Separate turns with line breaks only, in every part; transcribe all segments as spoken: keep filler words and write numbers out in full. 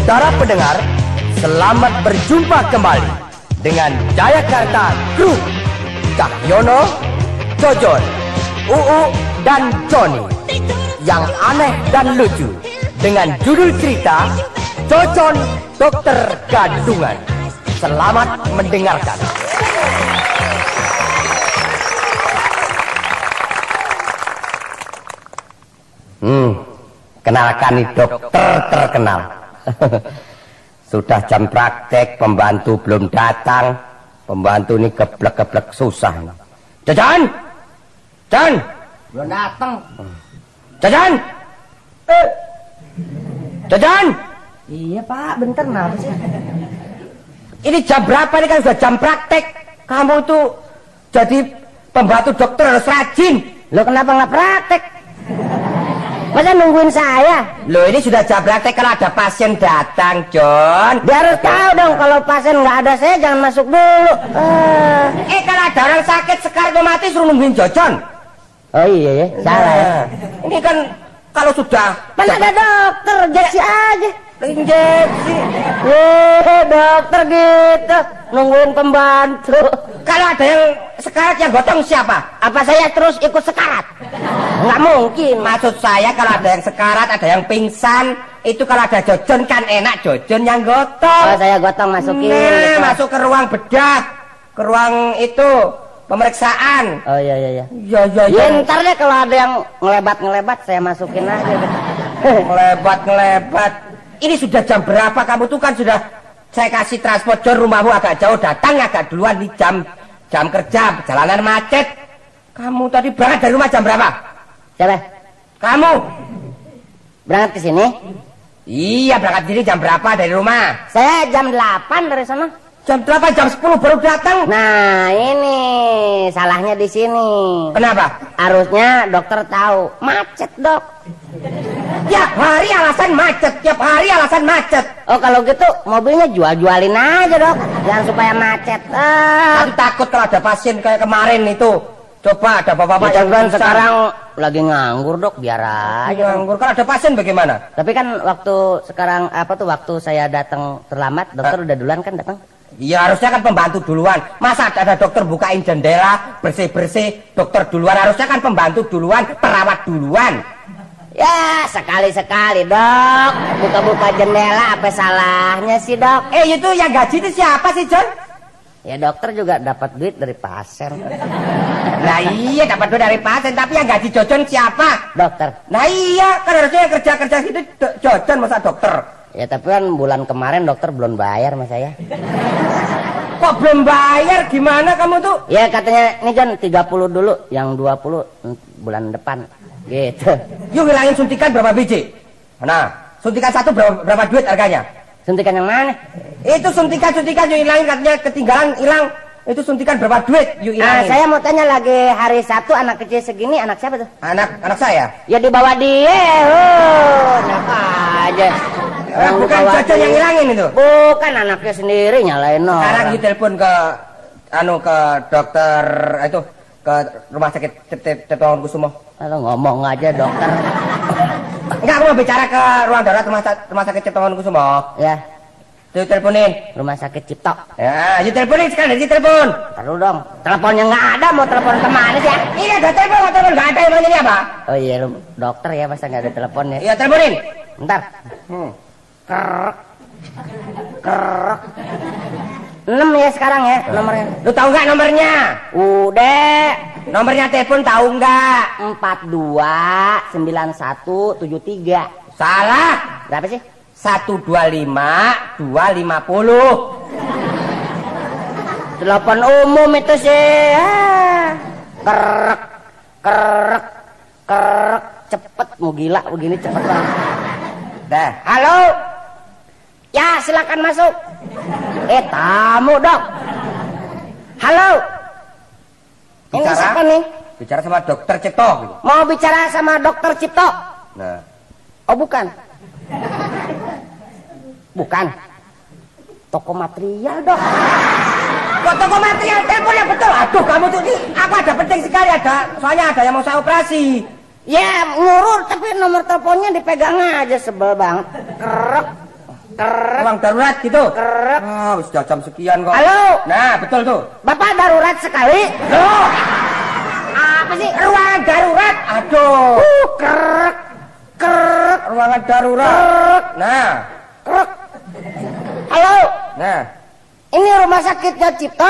Saudara pendengar, selamat berjumpa kembali dengan Jayakarta Group. Cahyono, Jojon, Uu, dan Joni yang aneh dan lucu dengan judul cerita Jojon Dokter Gadungan. Selamat mendengarkan. Hmm, kenalkan nih dokter terkenal. Sudah jam praktek, pembantu belum datang. Pembantu ini geblek-geblek susah. Jajan, Jan,
belum datang.
Jajan, eh, Jajan.
Iya Pak, bentar kenapa sih?
Ini jam berapa? Ini kan sudah jam praktek. Kamu tuh jadi pembantu dokter harus rajin.
Lo kenapa nggak praktek? Masa nungguin saya?
Loh, ini sudah jam praktek, kalau ada pasien datang, John.
Dia harus tahu dong kalau pasien nggak ada saya jangan masuk dulu. Uh.
Eh, kalau ada orang sakit sekarang otomatis suruh nungguin Jojon.
Oh iya ya, salah ya.
Ini kan kalau sudah.
Mana ada dokter, injeksi aja.
Injeksi.
Weh, dokter gitu, nungguin pembantu.
Kalau ada yang sekarat yang gotong siapa?
Apa saya terus ikut sekarat? Nggak mungkin.
Maksud saya kalau ada yang sekarat, ada yang pingsan, itu kalau ada Jojon kan enak, Jojon yang gotong.
Oh, saya gotong masukin.
Nah, masuk ke ruang bedah, ke ruang itu pemeriksaan.
Oh iya iya iya.
Ya ya
ya. Ya ntar deh kalau ada yang ngelebat-ngelebat saya masukin aja.
Ngelebat-ngelebat. Ini sudah jam berapa? Kamu tuh kan sudah saya kasih transport John, rumahmu agak jauh, datang agak duluan di jam jam kerja, perjalanan macet. Kamu tadi berangkat dari rumah jam berapa?
Siapa?
Kamu.
Berangkat ke sini?
Iya, berangkat sini jam berapa dari rumah?
Saya jam delapan dari sana.
Jam delapan, jam sepuluh baru datang.
Nah, ini salahnya di sini.
Kenapa?
Harusnya dokter tahu. Macet, Dok.
Tiap hari alasan macet, tiap hari alasan macet.
Oh, kalau gitu mobilnya jual-jualin aja, Dok. Jangan supaya macet. Ah.
Aku takut kalau ada pasien kayak kemarin itu. Coba ada bapak-bapak
ya,
yang
kan sekarang lagi nganggur, Dok. Biar aja
nganggur. Kalau ada pasien bagaimana?
Tapi kan waktu sekarang apa tuh waktu saya datang terlambat, dokter uh. udah duluan kan datang.
Ya harusnya kan pembantu duluan. Masa ada dokter bukain jendela, bersih-bersih, dokter duluan. Harusnya kan pembantu duluan, perawat duluan.
Ya sekali-sekali, Dok. Buka-buka jendela apa salahnya sih, Dok?
Eh itu yang gaji itu siapa sih, John?
Ya dokter juga dapat duit dari pasien.
Nah iya dapat duit dari pasien, tapi yang gaji Jojon siapa?
Dokter.
Nah iya, kan harusnya yang kerja-kerja gitu Jojon, masa dokter?
Ya tapi kan bulan kemarin dokter belum bayar sama saya.
Kok belum bayar? Gimana kamu tuh?
Ya katanya ini John tiga puluh dulu, yang dua puluh bulan depan. Gitu.
Yuk hilangin suntikan berapa biji? Nah, suntikan satu berapa, berapa duit harganya?
Suntikan yang mana?
Itu suntikan-suntikan yuk hilangin, katanya ketinggalan hilang. Itu suntikan berapa duit? Yuk hilangin.
Ah, saya mau tanya lagi hari Sabtu anak kecil segini anak siapa tuh?
Anak anak saya.
Ya dibawa dia. Oh, enak aja.
Orang bukan Jojon yang hilangin itu.
Bukan anaknya sendiri nyalain no.
Sekarang you telepon ke anu ke dokter itu ke rumah sakit Ciptoman Kusumo.
Kalau ngomong aja dokter.
Enggak, aku mau bicara ke ruang darurat rumah, rumah sakit Ciptoman Kusumo.
Ya.
Tuh teleponin.
Rumah sakit Cipto.
Ya, you teleponin sekarang dari telepon.
Taruh dong. Teleponnya nggak ada, mau telepon kemana sih ya?
Ini ada telepon, nggak telepon nggak ada, emang ini apa?
Oh iya, dokter ya masa nggak ada teleponnya?
Iya teleponin.
Bentar. Hmm. Kerek. Kerek. enam ya sekarang ya nomornya.
Lu tahu nggak nomornya?
Udah.
Nomornya telepon tahu nggak?
empat dua sembilan satu tujuh tiga.
Salah.
Berapa sih?
satu dua lima dua lima nol.
Telepon umum itu sih. Ah. Kerek. Kerek. Kerek. Cepet mau gila begini cepet banget.
Dah.
Halo. Ya silakan masuk. Eh tamu dok. Halo. Ini
Bicara,
siapa nih?
Bicara sama dokter Cipto.
Mau bicara sama dokter Cipto.
Nah.
Oh bukan. Bukan. Toko material dok.
Kok toko material telepon yang betul? Aduh kamu tuh ini apa ada penting sekali ada. Soalnya ada yang mau saya operasi.
Ya ngurur tapi nomor teleponnya dipegang aja sebel banget. Kerek. Kerek.
Ruang darurat gitu.
Kerek.
Ah, wis jam sekian kok.
Halo.
Nah, betul tuh.
Bapak darurat sekali.
Loh.
Apa sih?
Ruangan darurat. Aduh.
Uh, kerek. Kerek.
Ruangan darurat.
Kerek.
Nah.
Kerek. Halo.
Nah.
Ini rumah sakitnya Cipto.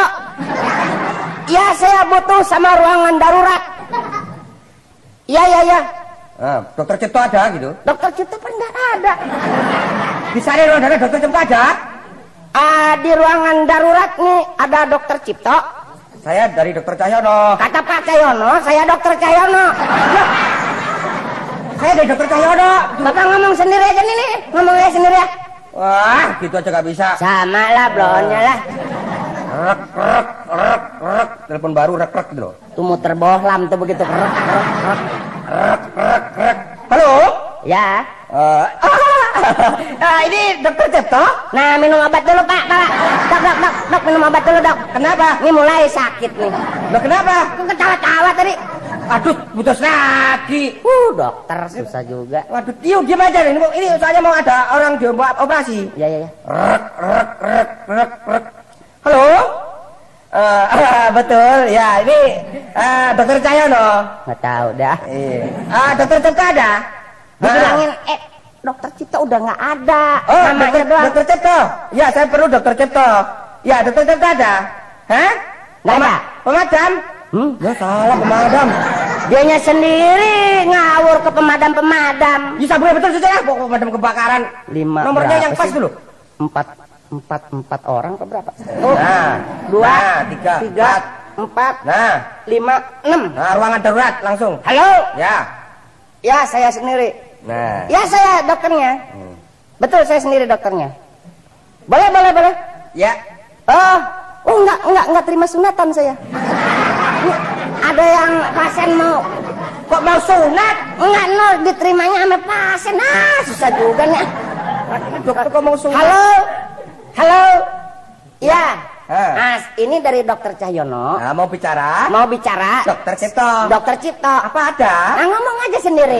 Ya, saya butuh sama ruangan darurat. Iya, iya, iya.
Nah, dokter Cipto ada gitu.
Dokter Cipto kan nggak ada.
Di sana ruang darurat dokter Cipto ada?
Ah, di ruangan darurat nih ada dokter Cipto.
Saya dari dokter Cahyono.
Kata Pak Cahyono, saya dokter Cahyono. Loh,
saya dari dokter Cahyono.
Bapak ngomong sendiri aja nih, nih. Ngomong aja sendiri ya.
Wah, gitu aja gak bisa.
Sama lah, blonnya lah.
Rek, rek, rek, rek. Telepon baru rek, rek gitu loh.
Tuh muter bohlam tuh begitu. Rek, rek, rek.
Rek, rek, rek. Halo?
Ya.
Uh, ah, ini dokter Cipto?
Nah, minum obat dulu, Pak. Pak. Dok, dok, dok, dok, minum obat dulu, dok.
Kenapa?
Ini mulai sakit nih.
Loh, kenapa?
Kok ketawa-tawa tadi?
Aduh, putus lagi.
Uh, dokter susah juga.
Waduh, diam, diam aja nih. Ini soalnya mau ada orang di operasi.
Ya, ya, ya.
Rek, rek, rek, rek, rek. Halo? Uh, uh, betul, ya ini uh, dokter Cahyono.
Nggak tahu dah.
Iya. Ah, dokter Cipto ada?
Dibilangin, eh, dokter Cipto udah nggak ada.
Oh,
namanya
dokter,
doang.
dokter Cipto. Ya, saya perlu dokter Cipto. Ya, dokter Cipto ada. Hah?
Nggak ada.
Pemadam?
Hmm?
Ya salah, pemadam.
Dianya sendiri ngawur ke pemadam-pemadam.
Ya sabunnya betul saja lah, pokok pemadam kebakaran.
Lima.
Nomornya yang
berapa
pas
sih?
dulu.
Empat, empat, empat orang ke berapa? Oh,
Nah,
dua,
nah, tiga,
tiga,
empat.
empat,
Nah,
lima, enam.
nah ruangan darurat langsung.
Halo?
Ya.
Ya, saya sendiri.
Nah.
Ya, saya dokternya.
Hmm.
Betul, saya sendiri dokternya. Boleh, boleh, boleh.
Ya.
Oh, oh enggak, enggak, enggak terima sunatan saya. Ini ada yang pasien mau.
Kok mau sunat?
Enggak, no, diterimanya sama pasien. Ah, susah juga nih.
Dokter kok mau sunat?
Halo? Halo? Ya.
Ah.
Mas, ini dari dokter Cahyono.
Nah, mau bicara?
Mau bicara?
Dokter Cipto.
Dokter Cipto.
Apa ada?
Nah, ngomong aja sendiri.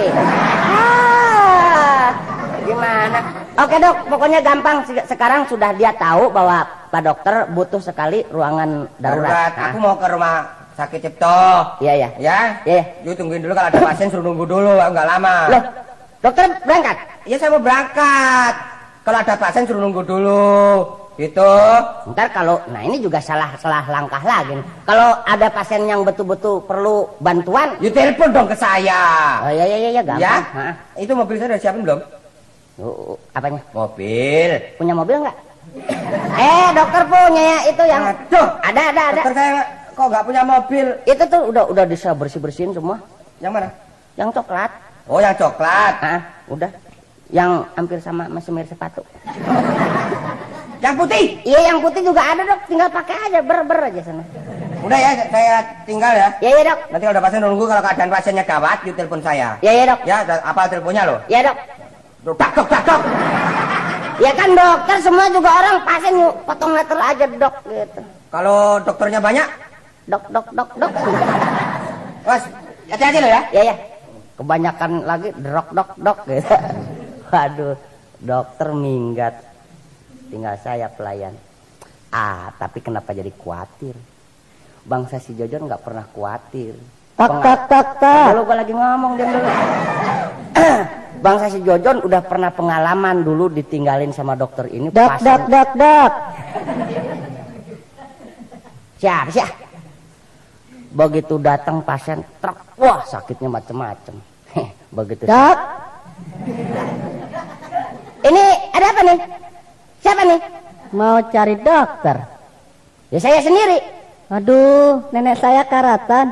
Ah, gimana? Oke dok, pokoknya gampang. Sekarang sudah dia tahu bahwa Pak Dokter butuh sekali ruangan darurat.
Darurat.
Nah.
Aku mau ke rumah sakit Cipto.
Iya, iya.
Ya?
Iya.
Yuk tungguin dulu, kalau ada pasien suruh nunggu dulu, enggak lama.
Loh, dokter berangkat?
Iya, saya mau berangkat. Kalau ada pasien suruh nunggu dulu. Gitu.
Ntar kalau, nah ini juga salah salah langkah lagi. Kalau ada pasien yang betul-betul perlu bantuan,
You telepon dong ke saya.
oh iya iya iya gampang.
Ya?
Hah?
Itu mobil saya udah siapin belum?
Oh, apanya?
Mobil.
Punya mobil nggak? Eh dokter punya ya itu yang.
Aduh,
Ada ada ada.
dokter saya kok nggak punya mobil.
Itu tuh udah udah bisa bersih bersihin semua.
Yang mana?
Yang coklat.
Oh, yang coklat.
Ah, udah. Yang hampir sama mesemir sepatu.
Yang putih.
Iya yang putih juga ada dok, tinggal pakai aja ber-ber aja sana.
Udah ya, saya tinggal ya.
Iya iya dok.
Nanti kalau ada pasien nunggu, kalau keadaan pasiennya gawat, you telepon saya.
Iya iya dok.
Ya, apa teleponnya lo?
Iya dok.
Tak dok, tak dok.
Ya kan dokter semua juga orang pasien yuk potong meter aja dok gitu.
Kalau dokternya banyak,
Dok dok dok dok.
was, hati-hati lo ya.
Iya ya. Kebanyakan lagi drok dok dok gitu. Waduh, dokter minggat. Tinggal saya pelayan. Ah, tapi kenapa jadi khawatir? Bangsa si Jojon nggak pernah khawatir. Tak tak tak tak. Dulu gua lagi ngomong diam dulu. Bangsa si Jojon udah pernah pengalaman dulu ditinggalin sama dokter ini.
Dak dak dak dak.
Siap siap. Begitu datang pasien truk, wah sakitnya macem-macem. Begitu.
Dak.
Ini ada apa nih? Siapa nih?
Mau cari dokter.
Ya saya sendiri.
Aduh, nenek saya karatan.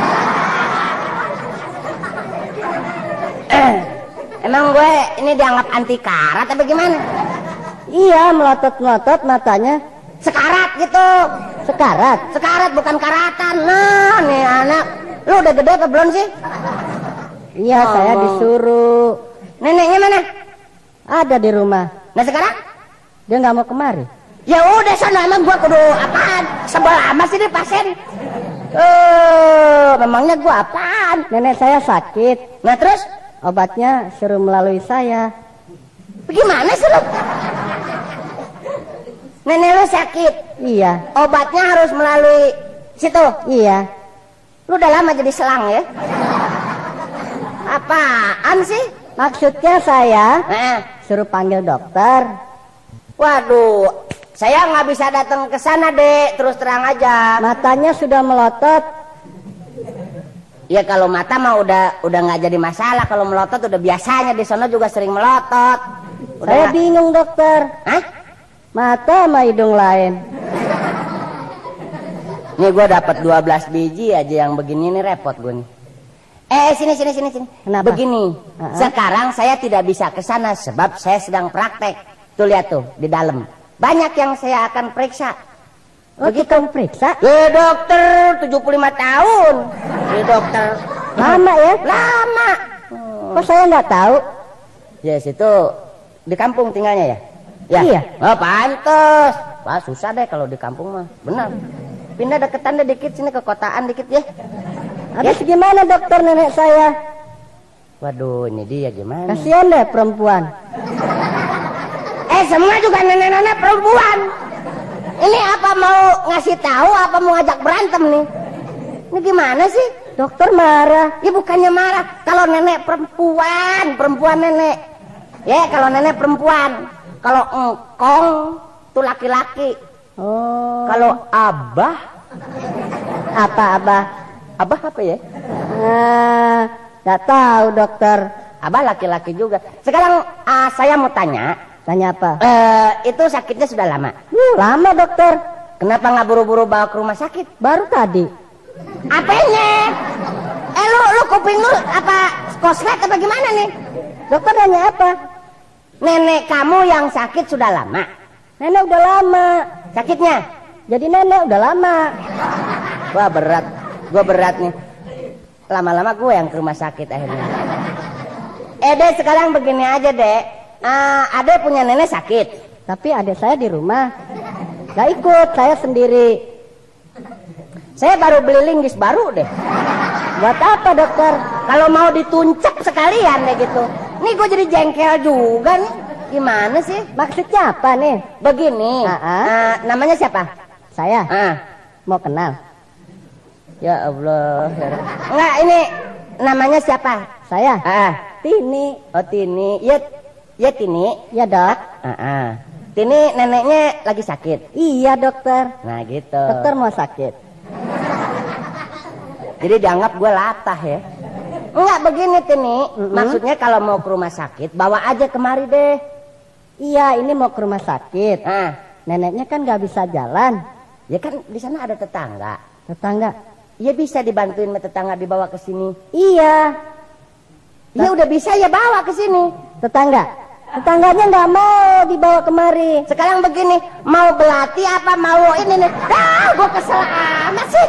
Emang gue ini dianggap anti karat apa gimana?
Iya, melotot-melotot matanya.
Sekarat gitu.
Sekarat.
Sekarat bukan karatan. Nah, nih anak. Lu udah gede apa belum sih?
Iya,
Oh.
saya disuruh.
Neneknya mana?
Ada di rumah.
Nah sekarang?
Dia nggak mau kemari.
Ya udah sana, emang gua kudu apaan? Sebel amat sih nih pasien. Eh, memangnya gua apaan?
Nenek saya sakit.
Nah terus?
Obatnya suruh melalui saya.
Gimana sih lu? Nenek lu sakit.
Iya.
Obatnya harus melalui situ.
Iya.
Lu udah lama jadi selang ya? Apaan sih?
Maksudnya saya
Nah,
suruh panggil dokter.
waduh, saya nggak bisa datang ke sana, Dek. Terus terang aja.
Matanya sudah melotot.
Ya kalau mata mah udah udah nggak jadi masalah. Kalau melotot udah biasanya di sana juga sering melotot. Udah
Saya
nggak-
bingung dokter.
Hah?
Mata sama hidung lain.
Nih gue dapat dua belas biji aja yang begini nih repot gue nih. Eh sini sini sini sini.
Kenapa?
Begini.
Uh-uh.
Sekarang saya tidak bisa ke sana sebab saya sedang praktek. Tuh lihat tuh di dalam. Banyak yang saya akan periksa.
Oh, tukang periksa?
Eh dokter tujuh puluh lima tahun. Eh dokter.
Lama ya?
Lama.
Kok saya nggak tahu?
Ya situ di kampung tinggalnya ya? Ya.
Iya.
Oh pantes. Wah susah deh kalau di kampung mah. Benar. Pindah deketan deh dikit sini ke kotaan dikit ya.
Habis gimana dokter nenek saya?
Waduh ini dia gimana?
Kasihan deh perempuan.
Eh semua juga nenek-nenek perempuan. Ini apa mau ngasih tahu apa mau ngajak berantem nih? Ini gimana sih?
Dokter marah.
Ya bukannya marah. Kalau nenek perempuan, perempuan nenek. Ya kalau nenek perempuan. Kalau engkong tuh laki-laki.
Oh.
Kalau abah,
Apa abah?
abah apa ya?
Ah, nggak tahu dokter.
Abah laki-laki juga. Sekarang ah, saya mau tanya.
Tanya apa?
Eh, itu sakitnya sudah lama.
Uh, lama dokter.
Kenapa nggak buru-buru bawa ke rumah sakit?
Baru tadi.
Apanya? Eh lu, lu kuping lu apa koslet apa gimana nih?
Dokter nanya apa?
Nenek kamu yang sakit sudah lama.
Nenek udah lama.
Sakitnya?
Jadi nenek udah lama.
Wah berat, gue berat nih. Lama-lama gue yang ke rumah sakit akhirnya. Eh deh sekarang begini aja deh. Uh, Ade punya nenek sakit.
Tapi adik saya di rumah. Gak ikut, saya sendiri.
Saya baru beli linggis baru deh.
Buat apa dokter?
Kalau mau dituncap sekalian deh gitu. Nih gue jadi jengkel juga nih. Gimana sih?
Maksudnya apa nih?
Begini.
Uh-uh.
Uh, namanya siapa?
Saya
Ah.
mau kenal.
Ya Allah. Enggak ini namanya siapa?
Saya
Ah.
Tini.
Oh Tini. Ya, ya Tini.
Ya dok.
Ah, ah. Tini neneknya lagi sakit.
Iya dokter.
Nah gitu.
Dokter mau sakit.
Jadi dianggap gue latah ya. Enggak begini Tini.
Mm-mm.
Maksudnya kalau mau ke rumah sakit bawa aja kemari deh.
Iya ini mau ke rumah sakit.
Ah.
Neneknya kan gak bisa jalan.
Ya kan di sana ada tetangga.
Tetangga.
Ya bisa dibantuin sama tetangga dibawa ke sini.
Iya.
Ya udah bisa ya bawa ke sini.
Tetangga. Tetangganya nggak mau dibawa kemari.
Sekarang begini, mau belati apa mau ini nih? Ah, gue kesel amat sih.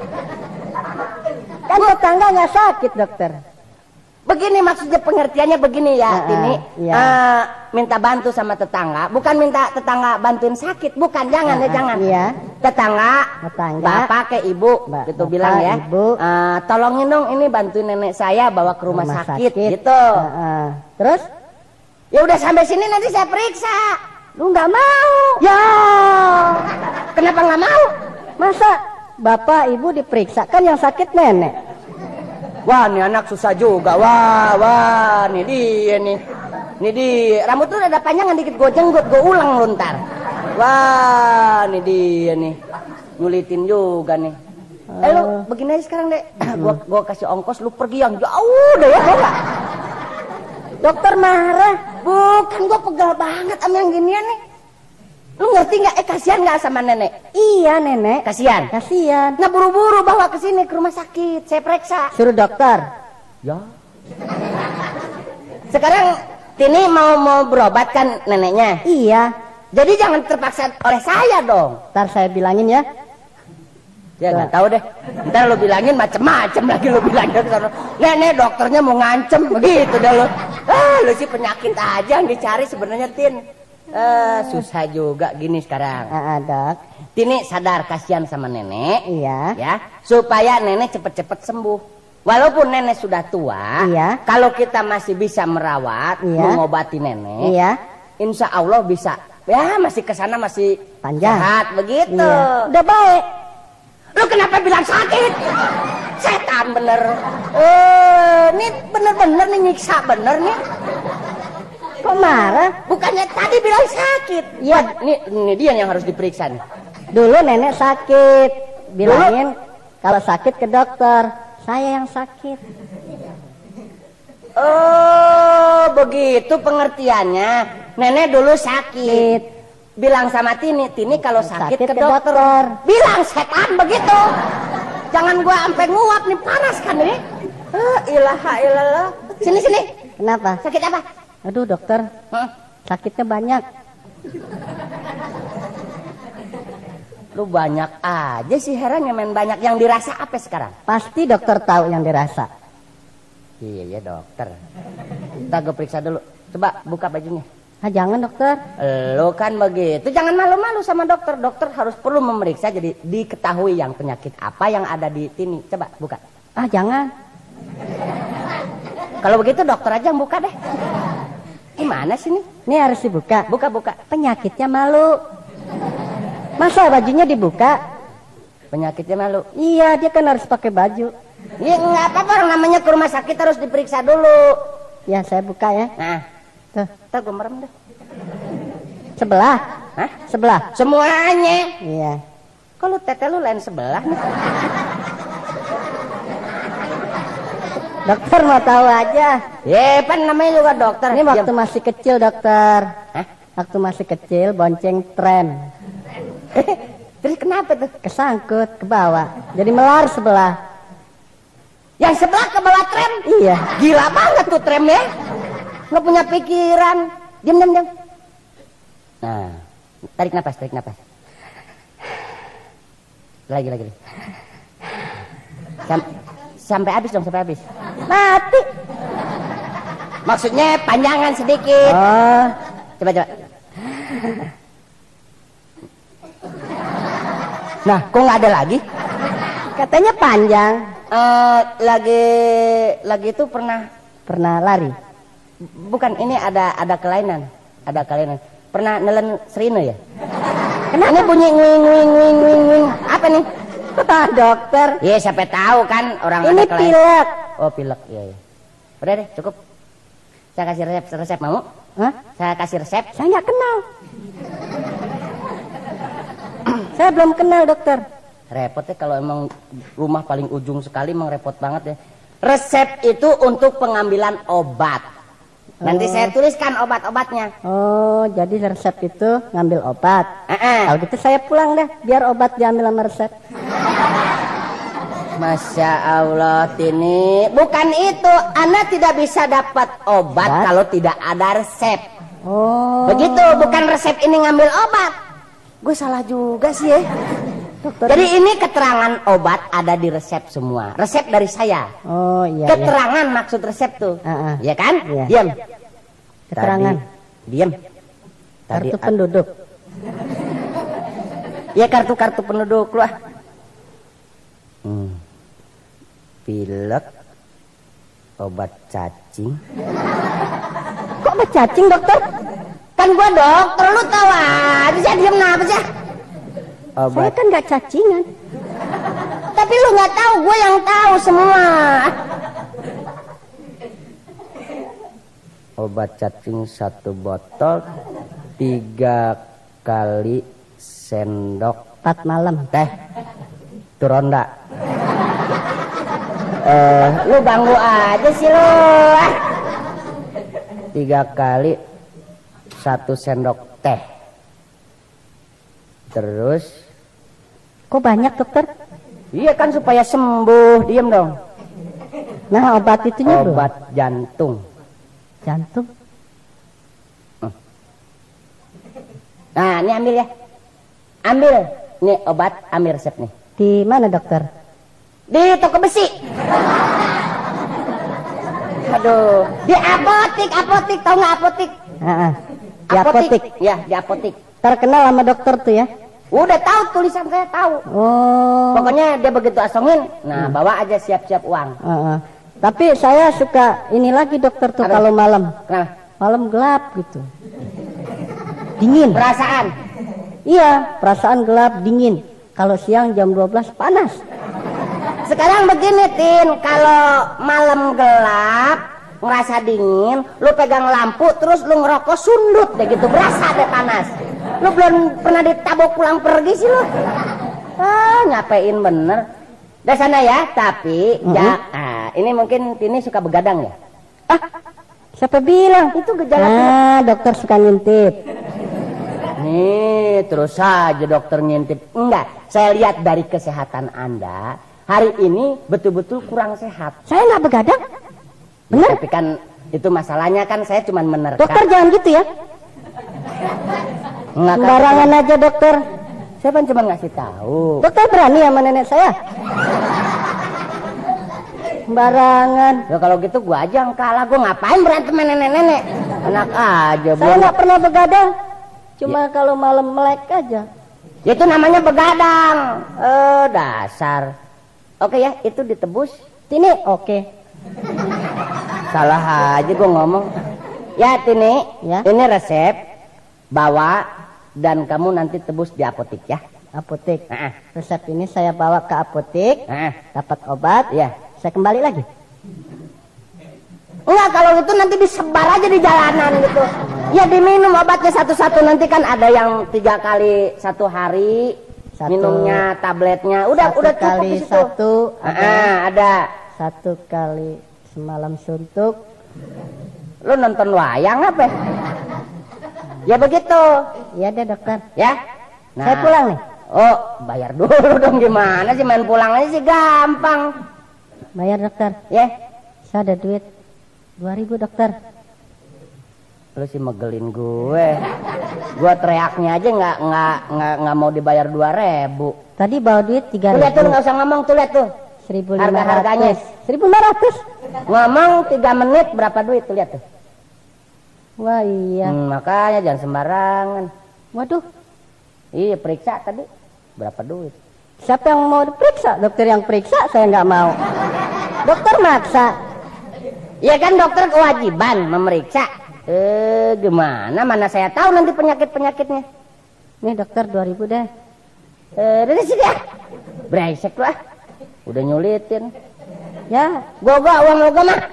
Kan tetangga nggak sakit dokter.
Begini maksudnya pengertiannya begini ya,
Ah,
Tini.
iya.
Eh, minta bantu sama tetangga, bukan minta tetangga bantuin sakit, bukan, jangan ya
Ah,
jangan.
iya.
Tetangga,
Tetangga.
bapak ke ibu,
Ba-
gitu
bapak,
bilang ya.
ibu.
Eh, tolongin dong ini bantuin nenek saya bawa ke rumah, sakit, gitu.
Ah, ah. Terus?
Ya udah sampai sini nanti saya periksa.
Lu nggak mau?
Ya, kenapa nggak mau?
Masa bapak ibu diperiksa, kan yang sakit nenek.
Wah, nih anak susah juga. Wah, wah, nih dia nih. Nih dia. Rambut tuh ada panjangan dikit, gue jenggot, gue ulang lu ntar. Wah, nih dia nih. Ngulitin juga nih. Eh lu begini aja sekarang deh. Gua gua kasih ongkos lu pergi yang jauh deh ya. Gua nggak?
Dokter marah.
Bukan, gua pegal banget sama yang ginian nih. Lu ngerti nggak? Eh kasihan nggak sama nenek?
Iya nenek.
Kasihan.
Kasihan.
Nah buru-buru bawa ke sini ke rumah sakit. Saya periksa.
Suruh dokter.
Ya. Sekarang Tini mau mau berobat kan neneknya.
Iya.
Jadi jangan terpaksa oleh saya dong.
Ntar saya bilangin ya.
Ya nggak tahu deh. Ntar lo bilangin macem-macem lagi lo bilangin. Nenek dokternya mau ngancem begitu dah lo. Ah lo sih penyakit aja yang dicari sebenarnya Tin. Eh susah juga gini sekarang.
Ah, ah, dok.
Tini sadar kasihan sama nenek.
Iya.
Ya supaya nenek cepet-cepet sembuh. Walaupun nenek sudah tua,
Iya.
kalau kita masih bisa merawat,
Iya.
mengobati nenek,
Iya.
insya Allah bisa Ya masih kesana masih
Panjang.
sehat begitu.
Iya. Udah baik.
Lu kenapa bilang sakit? Setan bener. Eh, ini bener-bener nih nyiksa bener nih.
Kok marah?
Bukannya tadi bilang sakit.
Iya.
Ini, ini dia yang harus diperiksa nih.
Dulu nenek sakit. Bilangin kalau sakit ke dokter. Saya yang sakit.
Oh, begitu pengertiannya. Nenek dulu sakit. Bilang sama Tini, Tini kalau sakit,
Sakit
ke,
ke
dokter.
dokter.
Bilang setan begitu. Jangan gua sampai nguap nih, panas kan ini. Eh, ilaha illallah. Sini sini.
Kenapa?
Sakit apa?
Aduh dokter,
Hah?
sakitnya banyak.
Lu banyak aja sih, heran yang main banyak. Yang dirasa apa sekarang?
Pasti dokter tahu yang dirasa.
Iya ya dokter. Kita gue periksa dulu. Coba buka bajunya.
Ah, jangan dokter.
Lo kan begitu, jangan malu-malu sama dokter. Dokter harus perlu memeriksa, jadi diketahui yang penyakit apa yang ada di Tini. Coba buka.
Ah jangan.
Kalau begitu dokter aja yang buka deh. Gimana sih nih?
Ini harus dibuka.
Buka-buka.
Penyakitnya malu. Masa bajunya dibuka?
Penyakitnya malu.
Iya, dia kan harus pakai baju.
Ya nggak apa-apa, orang namanya ke rumah sakit harus diperiksa dulu.
Ya saya buka ya.
Nah,
Tuh,
ntar gue merem deh.
sebelah.
Hah?
Sebelah.
Semuanya.
Iya.
Kalau tete lu lain sebelah nih.
Dokter mau tahu aja.
Ya, pan namanya juga dokter.
Ini waktu
Diam.
masih kecil dokter.
Hah?
Waktu masih kecil bonceng tram.
Terus kenapa tuh?
Kesangkut ke bawah. Jadi melar sebelah.
Yang sebelah ke bawah tram?
Iya.
Gila banget tuh tram ya. Nggak punya pikiran. Diam, diam, diam. Nah, tarik napas, tarik napas. Lagi, lagi. lagi. Sam sampai habis dong, sampai habis.
Mati.
Maksudnya panjangan sedikit.
Oh,
Coba, coba. Nah, kok nggak ada lagi?
katanya panjang.
Eh, lagi, lagi itu pernah,
Pernah lari.
bukan ini ada ada kelainan, ada kelainan. Pernah nelen Serina ya?
Kenapa?
Ini bunyi nguing nguing nguing nguing nguing. Apa nih?
Dokter.
Iya, siapa tahu kan orang
Ini
ada kelainan.
pilek.
Oh, pilek. Iya, iya. Udah deh, cukup. Saya kasih resep, resep mau?
Hah?
Saya kasih resep.
Saya nggak kenal. Saya belum kenal dokter.
Repot ya kalau emang rumah paling ujung sekali, emang repot banget ya. Resep itu untuk pengambilan obat. Nanti
Oh.
saya tuliskan obat-obatnya.
Oh, jadi resep itu ngambil obat.
Eh,
Kalau gitu saya pulang deh, biar obat diambil sama resep.
Masya Allah, Tini. Bukan itu, Anda tidak bisa dapat obat
Obat?
kalau tidak ada resep.
Oh.
Begitu, bukan resep ini ngambil obat. Gue salah juga sih ya.
Dokter.
Jadi ini keterangan obat ada di resep semua. Resep dari saya.
Oh iya. iya.
Keterangan maksud resep tuh.
Ah, ah.
Iya kan?
Iya.
Diam.
Keterangan.
Tadi, diam. Tadi
Kartu penduduk.
ya kartu-kartu penduduk lu ah. Hmm. Pilek, obat cacing.
Kok bercacing dokter?
Kan gua dokter, lu tahu aja. Saya diam kenapa sih?
Saya
Obat.
kan nggak cacingan.
Tapi lu nggak tahu, gua yang tahu semua. Obat cacing satu botol, tiga kali sendok
Empat malam.
teh. Itu ronda. Eh, lu ganggu aja sih lu. Ah. Tiga kali satu sendok teh. Terus,
Kok banyak dokter?
iya kan supaya sembuh. Diem dong.
Nah obat itunya belum?
Obat jantung.
Jantung.
Nah, ini ambil ya. Ambil. Nih obat, ambil resep nih.
Di mana dokter?
Di toko besi. Aduh, di apotik, apotik, tau nggak apotik?
Ah, ah. Di apotik.
Ya, di apotik.
Terkenal sama dokter tuh ya.
Udah tahu tulisan saya tahu.
Oh.
Pokoknya dia begitu asongin, nah bawa aja siap-siap uang.
Ah, ah. Tapi saya suka ini lagi dokter tuh
Apa?
kalau malam.
Kenapa?
Malam gelap gitu. dingin.
Perasaan.
Iya, perasaan gelap dingin. Kalau siang jam dua belas panas.
Sekarang begini Tin, kalau malam gelap ngerasa dingin, lu pegang lampu terus lu ngerokok sundut deh gitu, berasa deh panas. Lu belum pernah ditabok pulang pergi sih lu. Ah, nyapein bener. Dah sana ya, tapi mm-hmm. ya, ah, ini mungkin Tini suka begadang ya.
Ah, siapa bilang?
Itu gejala.
Ah, dokter suka ngintip.
Nih, terus saja dokter ngintip. Enggak, saya lihat dari kesehatan Anda, hari ini betul-betul kurang sehat.
Saya nggak begadang. Bener?
Ya, tapi kan itu masalahnya kan saya cuma menerka.
Dokter jangan gitu ya.
Enggak,
sembarangan kan aja dokter.
Saya kan cuma ngasih tahu.
Dokter berani sama nenek saya. Sembarangan.
Ya kalau gitu gua aja yang kalah, gua ngapain berantem sama nenek-nenek? Enak aja.
Saya nggak pernah begadang. Cuma ya. Kalau malam melek aja.
Itu namanya begadang. Eh, dasar. Oke ya, itu ditebus.
Tini, oke.
Salah aja gua ngomong. Ya Tini, ya. Ini resep. Bawa dan kamu nanti tebus di apotek ya.
Apotek.
Nah.
Resep ini saya bawa ke apotek.
Nah.
Dapat obat.
Ya.
Saya kembali lagi.
Enggak, kalau itu nanti disebar aja di jalanan gitu. Ya diminum obatnya satu-satu, nanti kan ada yang tiga kali satu hari satu, minumnya tabletnya. Udah
satu
udah cukup
kali
di situ.
Satu ada,
ah, ada.
Satu kali semalam suntuk.
Lu nonton wayang apa? Ya begitu.
Iya deh dokter.
Ya.
Nah. Saya pulang nih.
Oh, bayar dulu dong, gimana sih, main pulang aja sih gampang.
Bayar dokter.
Ya.
Saya ada duit dua ribu dokter.
Lu sih megelin gue. Gue teriaknya aja nggak nggak nggak nggak mau dibayar dua ribu.
Tadi bawa duit tiga ribu.
Lihat tuh, nggak usah ngomong tuh, lihat tuh.
Seribu lima ratus.
Harga-harganya.
Seribu lima ratus.
Ngomong tiga menit berapa duit tuh, lihat tuh.
Wah iya.
Hmm, makanya jangan sembarangan.
Waduh.
Iya, periksa tadi berapa duit.
Siapa yang mau diperiksa? Dokter yang periksa saya nggak mau. Dokter maksa.
Iya kan dokter kewajiban memeriksa. Eh gimana? Mana saya tahu nanti penyakit-penyakitnya.
Nih dokter dua ribu deh.
Eh dari sini ya. Brengsek lah. Udah nyulitin.
Ya,
gua gua uang logam mah.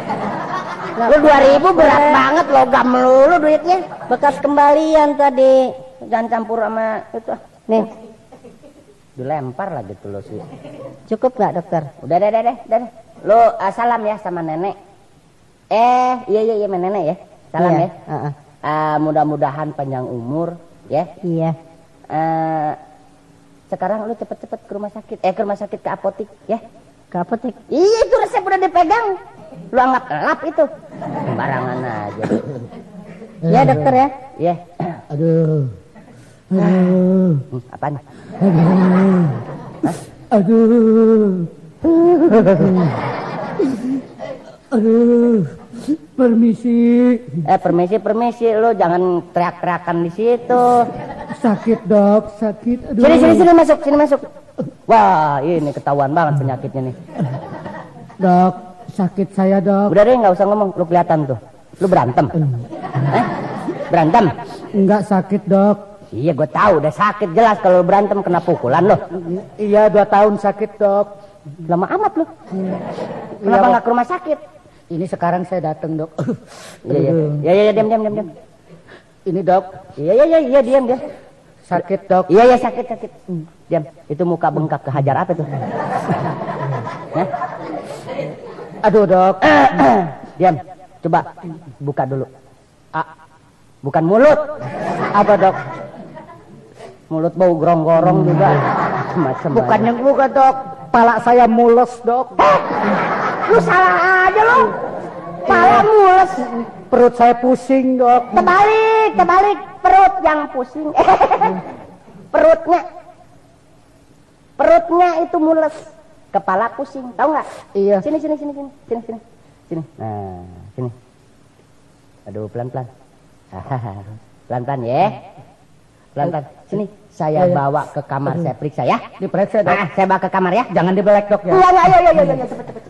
Lu dua ribu berat banget, logam melulu duitnya.
Bekas kembalian tadi.
Jangan campur sama itu.
Nih.
Dilempar lagi tuh lo sih.
Cukup nggak dokter?
Udah deh deh deh. deh. Lu uh, salam ya sama nenek. Eh iya iya iya nenek ya. Salam
iya.
ya. Uh-uh. Uh, mudah-mudahan panjang umur ya.
Iya.
Uh, sekarang lu cepet-cepet ke rumah sakit. Eh ke rumah sakit, ke apotek ya.
Ke apotek.
Iya itu resep udah dipegang. Lu anggap elap itu. Sembarangan aja.
Ya dokter ya.
Iya.
Aduh. Aduh.
Hmm, apaan?
Aduh.
Hah?
Aduh. Aduh. Permisi.
Eh permisi permisi, lu jangan teriak-teriakan di situ.
Sakit dok, sakit. Aduh.
Sini sini sini masuk, sini masuk. Wah ini ketahuan banget penyakitnya nih.
Dok, sakit saya dok.
Udah deh nggak usah ngomong, lu kelihatan tuh. Lu berantem. Eh? Berantem?
Enggak sakit dok.
Iya gue tahu udah sakit jelas kalau berantem kena pukulan lo.
Iya dua tahun sakit dok.
Lama amat lo. Kenapa nggak ke rumah sakit?
Ini sekarang saya datang dok.
Iya iya iya iya diam diam diam diam.
Ini dok.
Iya iya iya iya diam diam.
Sakit dok.
Iya iya sakit sakit. Diam. Itu muka bengkak kehajar apa tuh? Hah?
Aduh dok.
Diam. Coba buka dulu. Ah, bukan mulut.
Apa dok?
Mulut bau gorong-gorong juga. Macam
bukannya buka dok. Pala saya mules dok.
Eh, lu salah aja lu. Pala mules.
Perut saya pusing dok.
Terbalik, terbalik. Perut yang pusing. Perutnya. Perutnya itu mules. Kepala pusing. Tahu nggak?
Iya.
Sini, sini, sini, sini, sini, sini. Sini. Nah, sini. Aduh, pelan-pelan. Pelan-pelan ya. Pelan-pelan. Sini, saya
ya, ya.
bawa ke kamar, saya periksa ya.
Diperiksa dok.
Nah, saya bawa ke kamar ya.
Jangan dibelek dok ya.
Iya, iya, iya, iya, iya, cepet, cepet.